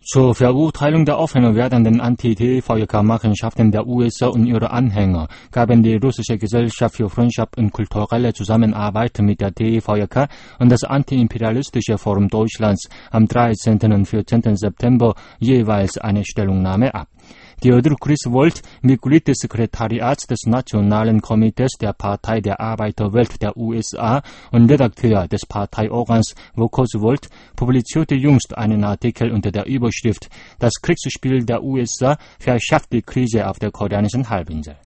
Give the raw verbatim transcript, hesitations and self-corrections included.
Zur Verurteilung der offen werdenden Anti-T-Völkermachenschaften der U S A und ihrer Anhänger gaben die russische Gesellschaft für Freundschaft und kulturelle Zusammenarbeit mit der T V K und das Antiimperialistische Forum Deutschlands am dreizehnten und vierzehnten September jeweils eine Stellungnahme ab. Theodor Griswold, Mitglied des Sekretariats des Nationalen Komitees der Partei der Arbeiterwelt der U S A und Redakteur des Parteiorgans Vokosvold, publizierte jüngst einen Artikel unter der Überschrift „Das Kriegsspiel der U S A verschärft die Krise auf der koreanischen Halbinsel“.